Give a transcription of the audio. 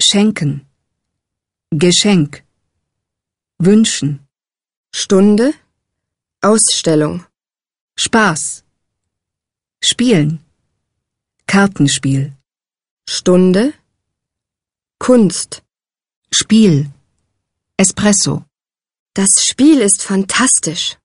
schenken, Geschenk, wünschen, Stunde, Ausstellung, Spaß, spielen, Kartenspiel, Stunde, Kunst. Spiel, Espresso. Das Spiel ist fantastisch.